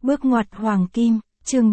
Bước ngoặt hoàng kim, chương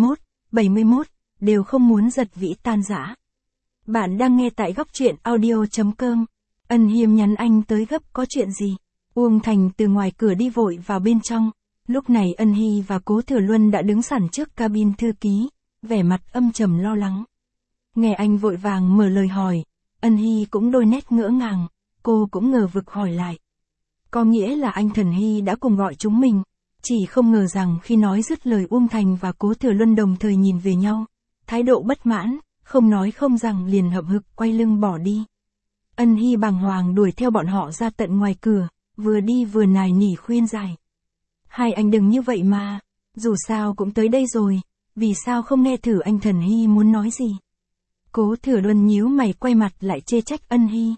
71, đều không muốn giật vĩ tan rã. Bạn đang nghe tại góc truyện audio.com. Ân Hiêm nhắn anh tới gấp có chuyện gì? Uông Thành từ ngoài cửa đi vội vào bên trong. Lúc này Ân Hy và Cố Thừa Luân đã đứng sẵn trước cabin thư ký, vẻ mặt âm trầm lo lắng. Nghe anh vội vàng mở lời hỏi, Ân Hy cũng đôi nét ngỡ ngàng, cô cũng ngờ vực hỏi lại. Có nghĩa là anh Thần Hy đã cùng gọi chúng mình, chỉ không ngờ rằng khi nói dứt lời Uông Thành và Cố Thừa Luân đồng thời nhìn về nhau, thái độ bất mãn, không nói không rằng liền hậm hực quay lưng bỏ đi. Ân Hy bàng hoàng đuổi theo bọn họ ra tận ngoài cửa, vừa đi vừa nài nỉ khuyên giải. Hai anh đừng như vậy mà, dù sao cũng tới đây rồi, vì sao không nghe thử anh Thần Hy muốn nói gì? Cố Thừa Luân nhíu mày quay mặt lại chê trách Ân Hy.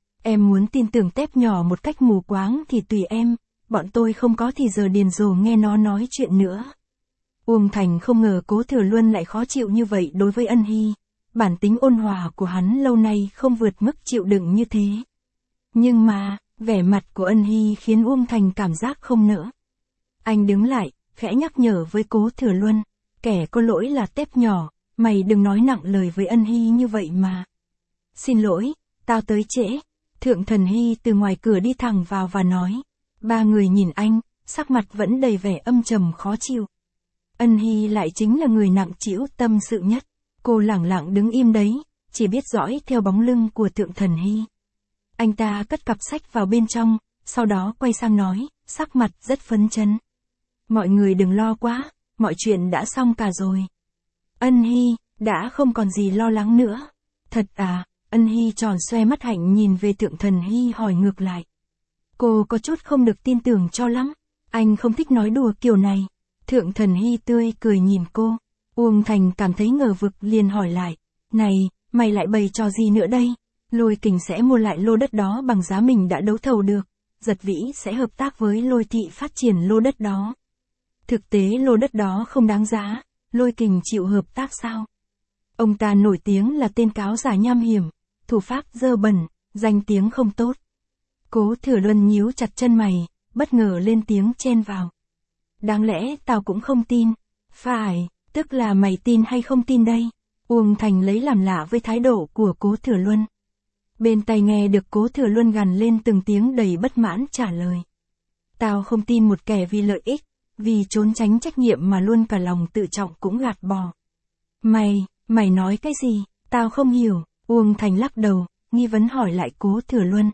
Em muốn tin tưởng tép nhỏ một cách mù quáng thì tùy em, bọn tôi không có thì giờ điền rồ nghe nó nói chuyện nữa. Uông Thành không ngờ Cố Thừa Luân lại khó chịu như vậy đối với Ân Hy, bản tính ôn hòa của hắn lâu nay không vượt mức chịu đựng như thế. Nhưng mà, vẻ mặt của Ân Hy khiến Uông Thành cảm giác không nỡ. Anh đứng lại, khẽ nhắc nhở với Cố Thừa Luân, kẻ có lỗi là tép nhỏ, mày đừng nói nặng lời với Ân Hy như vậy mà. Xin lỗi, tao tới trễ. Thượng Thần Hy từ ngoài cửa đi thẳng vào và nói. Ba người nhìn anh, sắc mặt vẫn đầy vẻ âm trầm khó chịu. Ân Hy lại chính là người nặng trĩu tâm sự nhất. Cô lẳng lặng đứng im đấy, chỉ biết dõi theo bóng lưng của Thượng Thần Hy. Anh ta cất cặp sách vào bên trong, sau đó quay sang nói, sắc mặt rất phấn chấn. Mọi người đừng lo quá, mọi chuyện đã xong cả rồi. Ân Hy, đã không còn gì lo lắng nữa. Thật à? Ân Hy tròn xoe mắt hạnh nhìn về Thượng Thần Hy hỏi ngược lại. Cô có chút không được tin tưởng cho lắm. Anh không thích nói đùa kiểu này. Thượng Thần Hy tươi cười nhìn cô. Uông Thành cảm thấy ngờ vực liền hỏi lại. Này, mày lại bày trò gì nữa đây? Lôi Kình sẽ mua lại lô đất đó bằng giá mình đã đấu thầu được. Giật Vĩ sẽ hợp tác với Lôi Thị phát triển lô đất đó. Thực tế lô đất đó không đáng giá. Lôi Kình chịu hợp tác sao? Ông ta nổi tiếng là tên cáo giả nham hiểm, thủ pháp dơ bẩn, danh tiếng không tốt. Cố Thừa Luân nhíu chặt chân mày, bất ngờ lên tiếng chen vào. Đáng lẽ tao cũng không tin. Phải, tức là mày tin hay không tin đây? Uông Thành lấy làm lạ với thái độ của Cố Thừa Luân. Bên tai nghe được Cố Thừa Luân gằn lên từng tiếng đầy bất mãn trả lời. Tao không tin một kẻ vì lợi ích, vì trốn tránh trách nhiệm mà luôn cả lòng tự trọng cũng gạt bỏ. Mày nói cái gì? Tao không hiểu. Uông Thành lắc đầu, nghi vấn hỏi lại Cố Thừa Luân.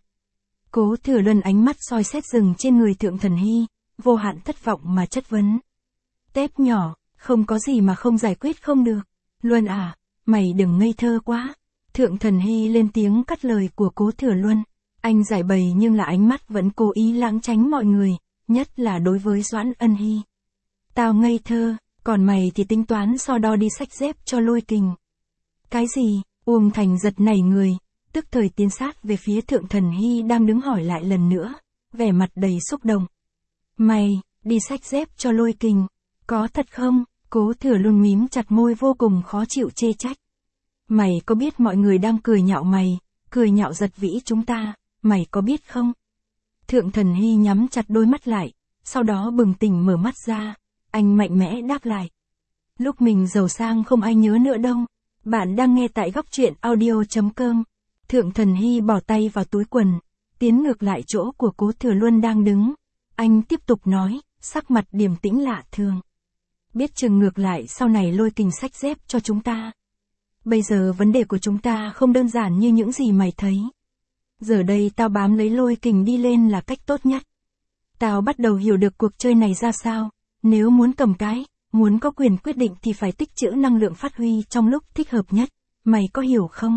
Cố Thừa Luân ánh mắt soi xét dừng trên người Thượng Thần Hy, vô hạn thất vọng mà chất vấn. Tép nhỏ, không có gì mà không giải quyết không được. Luân à, mày đừng ngây thơ quá. Thượng Thần Hy lên tiếng cắt lời của Cố Thừa Luân. Anh giải bày nhưng là ánh mắt vẫn cố ý lãng tránh mọi người, nhất là đối với Doãn Ân Hy. Tao ngây thơ, còn mày thì tính toán so đo đi xách dép cho Lôi Kình. Cái gì? Uông Thành giật nảy người, tức thời tiến sát về phía Thượng Thần Hy đang đứng hỏi lại lần nữa, vẻ mặt đầy xúc động. Mày, đi xách dép cho Lôi Kình, có thật không? Cố Thừa Luân mím chặt môi vô cùng khó chịu chê trách. Mày có biết mọi người đang cười nhạo mày, cười nhạo Giật Vĩ chúng ta, mày có biết không? Thượng Thần Hy nhắm chặt đôi mắt lại, sau đó bừng tỉnh mở mắt ra, anh mạnh mẽ đáp lại. Lúc mình giàu sang không ai nhớ nữa đâu. Bạn đang nghe tại góc truyện audio.com. Thượng Thần Hy bỏ tay vào túi quần, tiến ngược lại chỗ của Cố Thừa Luân đang đứng. Anh tiếp tục nói, sắc mặt điềm tĩnh lạ thường. Biết chừng ngược lại sau này Lôi Kình xách dép cho chúng ta. Bây giờ vấn đề của chúng ta không đơn giản như những gì mày thấy. Giờ đây tao bám lấy Lôi Kình đi lên là cách tốt nhất. Tao bắt đầu hiểu được cuộc chơi này ra sao. Nếu muốn cầm cái, muốn có quyền quyết định thì phải tích trữ năng lượng phát huy trong lúc thích hợp nhất. Mày có hiểu không?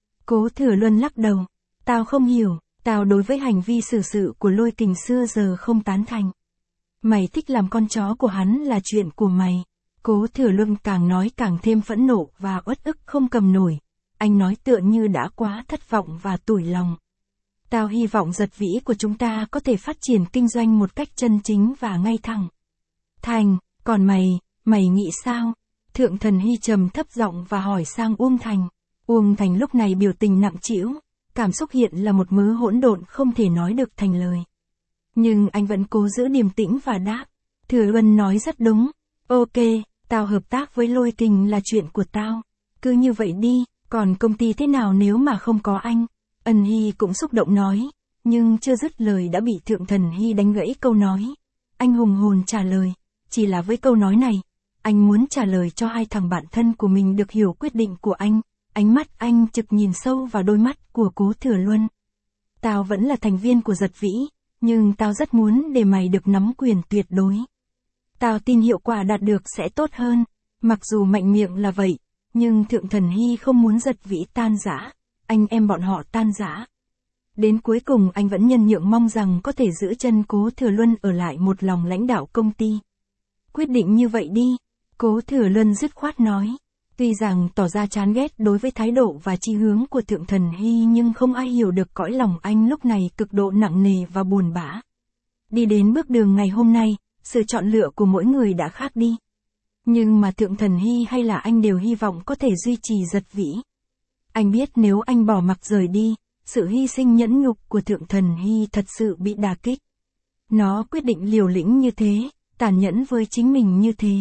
Cố Thừa Luân lắc đầu. Tao không hiểu, tao đối với hành vi xử sự của Lôi Kình xưa giờ không tán thành. Mày thích làm con chó của hắn là chuyện của mày. Cố Thừa Luân càng nói càng thêm phẫn nộ và uất ức không cầm nổi. Anh nói tựa như đã quá thất vọng và tủi lòng. Tao hy vọng Giật Vĩ của chúng ta có thể phát triển kinh doanh một cách chân chính và ngay thẳng. Thành, còn mày nghĩ sao? Thượng Thần Hy trầm thấp giọng và hỏi sang Uông Thành. Uông Thành lúc này biểu tình nặng trĩu, cảm xúc hiện là một mớ hỗn độn không thể nói được thành lời. Nhưng anh vẫn cố giữ điềm tĩnh và đáp. Thừa Luân nói rất đúng. Ok, tao hợp tác với Lôi Kình là chuyện của tao. Cứ như vậy đi, còn công ty thế nào nếu mà không có anh? Ân Hy cũng xúc động nói, nhưng chưa dứt lời đã bị Thượng Thần Hy đánh gãy câu nói. Anh hùng hồn trả lời, chỉ là với câu nói này, anh muốn trả lời cho hai thằng bạn thân của mình được hiểu quyết định của anh. Ánh mắt anh trực nhìn sâu vào đôi mắt của Cố Thừa Luân. Tao vẫn là thành viên của Giật Vĩ, nhưng tao rất muốn để mày được nắm quyền tuyệt đối. Tao tin hiệu quả đạt được sẽ tốt hơn, mặc dù mạnh miệng là vậy, nhưng Thượng Thần Hy không muốn Giật Vĩ tan rã, anh em bọn họ tan rã. Đến cuối cùng anh vẫn nhân nhượng mong rằng có thể giữ chân Cố Thừa Luân ở lại một lòng lãnh đạo công ty. Quyết định như vậy đi, Cố Thừa Luân dứt khoát nói. Tuy rằng tỏ ra chán ghét đối với thái độ và chí hướng của Thượng Thần Hy nhưng không ai hiểu được cõi lòng anh lúc này cực độ nặng nề và buồn bã. Đi đến bước đường ngày hôm nay, sự chọn lựa của mỗi người đã khác đi. Nhưng mà Thượng Thần Hy hay là anh đều hy vọng có thể duy trì Giật Vĩ. Anh biết nếu anh bỏ mặc rời đi, sự hy sinh nhẫn nhục của Thượng Thần Hy thật sự bị đả kích. Nó quyết định liều lĩnh như thế, tàn nhẫn với chính mình như thế.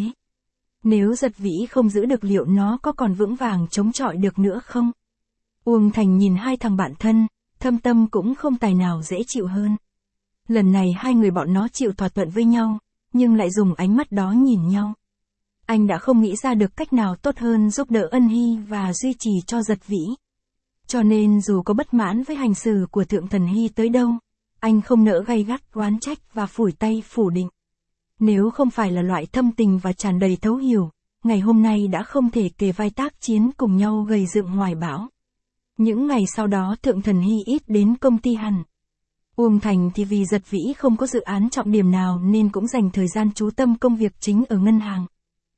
Nếu Giật Vĩ không giữ được liệu nó có còn vững vàng chống chọi được nữa không? Uông Thành nhìn hai thằng bạn thân, thâm tâm cũng không tài nào dễ chịu hơn. Lần này hai người bọn nó chịu thỏa thuận với nhau, nhưng lại dùng ánh mắt đó nhìn nhau. Anh đã không nghĩ ra được cách nào tốt hơn giúp đỡ Ân Hy và duy trì cho Giật Vĩ. Cho nên dù có bất mãn với hành xử của Thượng Thần Hy tới đâu, anh không nỡ gay gắt oán trách và phủi tay phủ định. Nếu không phải là loại thâm tình và tràn đầy thấu hiểu, ngày hôm nay đã không thể kề vai tác chiến cùng nhau gầy dựng hoài bão. Những ngày sau đó Thượng Thần Hy ít đến công ty hẳn. Uông Thành thì vì Giật Vĩ không có dự án trọng điểm nào nên cũng dành thời gian chú tâm công việc chính ở ngân hàng.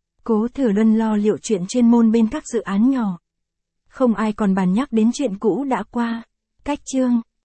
Cố Thừa Luân lo liệu chuyện chuyên môn bên các dự án nhỏ. Không ai còn bàn nhắc đến chuyện cũ đã qua. Cách chương